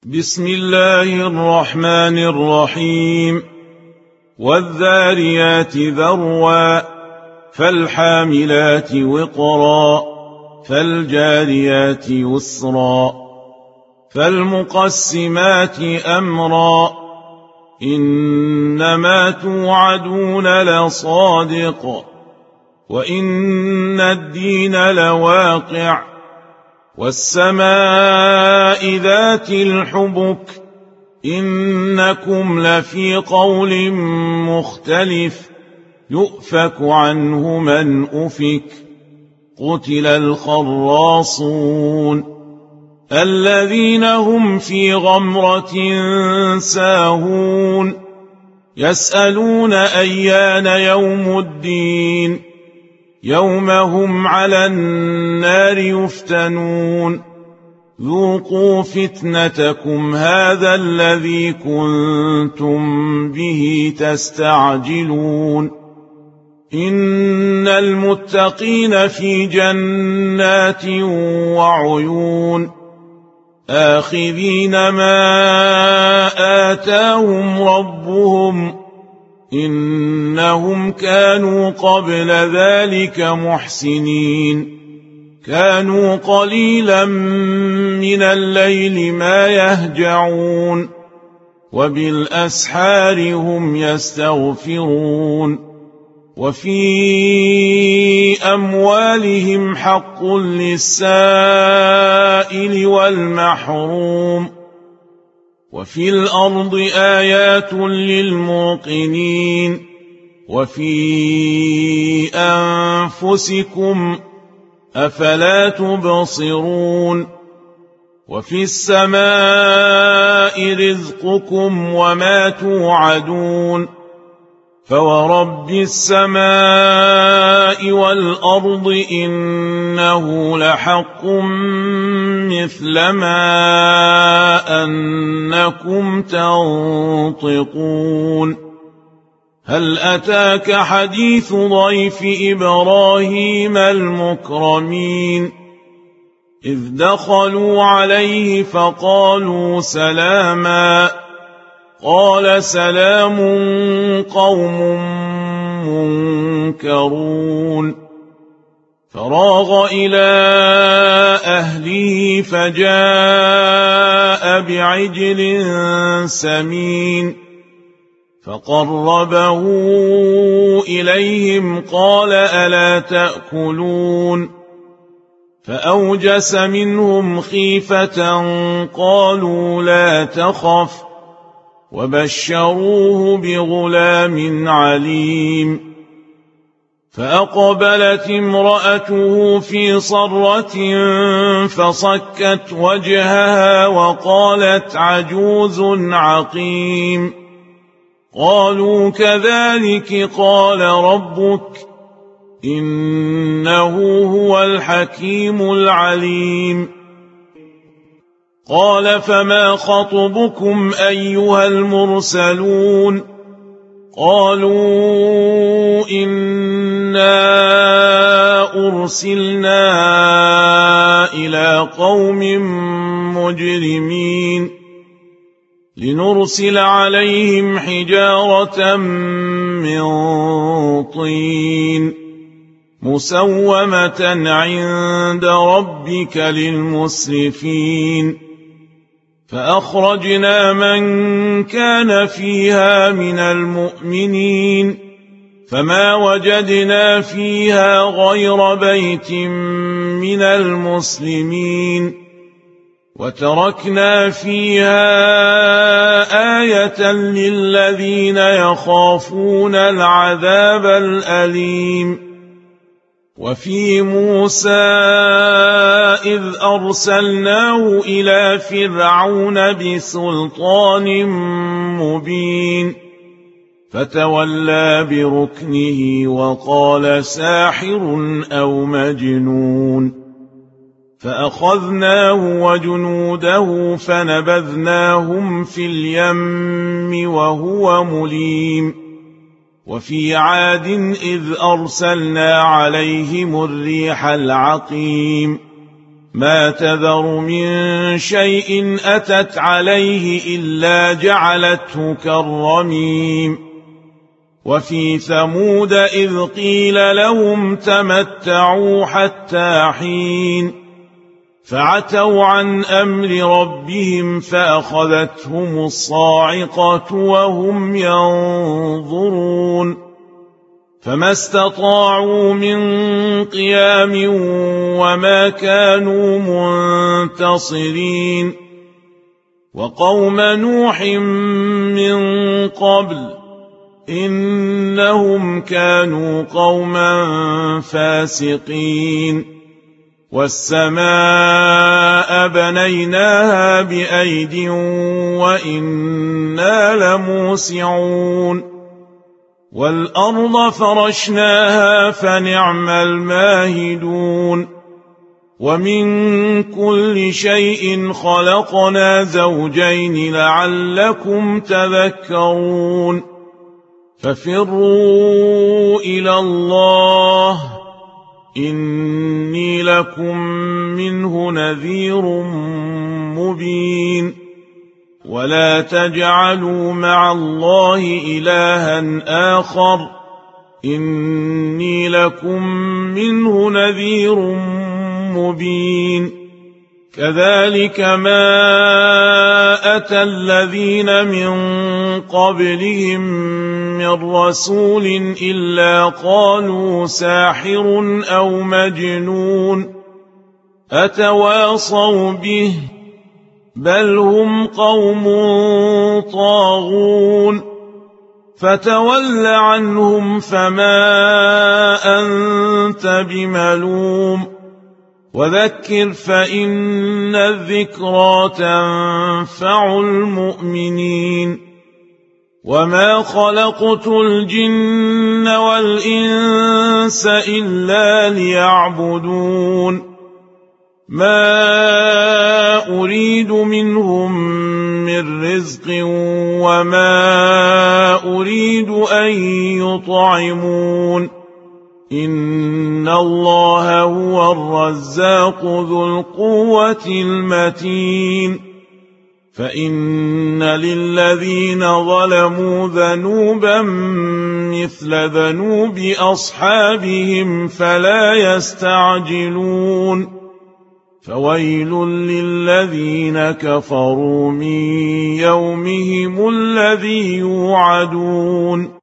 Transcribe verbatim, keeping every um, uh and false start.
بسم الله الرحمن الرحيم والذاريات ذروا فالحاملات وقرا فالجاريات يسرا فالمقسمات أمرا إنما توعدون لصادق وإن الدين لواقع والسماء ذات الحبك إنكم لفي قول مختلف يؤفك عنه من أفك قتل الخراصون الذين هم في غمرة ساهون يسألون أيان يوم الدين يوم هم على النار يفتنون ذوقوا فتنتكم هذا الذي كنتم به تستعجلون إن المتقين في جنات وعيون آخذين ما آتاهم ربهم إنهم كانوا قبل ذلك محسنين كانوا قليلا من الليل ما يهجعون وبالأسحار هم يستغفرون وفي أموالهم حق للسائل والمحروم وفي الأرض آيات للموقنين وفي أنفسكم أفلا تبصرون وفي السماء رزقكم وما توعدون فورب السماء والأرض إنه لحق مثل ما أنكم تنطقون هل أتاك حديث ضيف إبراهيم المكرمين إذ دخلوا عليه فقالوا سلاما قال سلام قوم منكرون فراغ إلى أهله فجاء بعجل سمين فقربه إليهم قال ألا تأكلون فأوجس منهم خيفة قالوا لا تخف وبشروه بغلام عليم فأقبلت امرأته في صرة فصكت وجهها وقالت عجوز عقيم قالوا كذلك قال ربك إنه هو الحكيم العليم قال فما خطبكم أيها المرسلون قالوا إنا أرسلنا إلى قوم مجرمين لنرسل عليهم حجارة من طين مسومة عند ربك للمسرفين فأخرجنا من كان فيها من المؤمنين فما وجدنا فيها غير بيت من المسلمين وتركنا فيها آية للذين يخافون العذاب الأليم وفي موسى إذ أرسلناه إلى فرعون بسلطان مبين فتولى بركنه وقال ساحر أو مجنون فأخذناه وجنوده فنبذناهم في اليم وهو مليم وفي عاد إذ أرسلنا عليهم الريح العقيم ما تذر من شيء أتت عليه إلا جعلته كالرميم وفي ثمود إذ قيل لهم تمتعوا حتى حين فعتوا عن أمر ربهم فأخذتهم الصاعقة وهم ينظرون فما استطاعوا من قيام وما كانوا منتصرين وقوم نوح من قبل إنهم كانوا قوما فاسقين والسماء بنيناها بأيد وإنا لموسعون والأرض فرشناها فنعم الماهدون ومن كل شيء خلقنا زوجين لعلكم تذكرون ففروا إلى الله إني لكم منه نذير مبين ولا تجعلوا مع الله إلها آخر إني لكم منه نذير مبين كذلك ما أتى الذين من قبلهم من رسول إلا قالوا ساحر أو مجنون أتواصوا به بل هم قوم طاغون فتول عنهم فما أنت بملوم وذكر فإن الذكرى تنفع المؤمنين وما خلقت الجن والإنس إلا ليعبدون ما أريد منهم من رزق وما أريد أن يطعمون إن الله هو الرزاق ذو القوة المتين فإن للذين ظلموا ذنوبا مثل ذنوب أصحابهم فلا يستعجلون فويل للذين كفروا من يومهم الذي يوعدون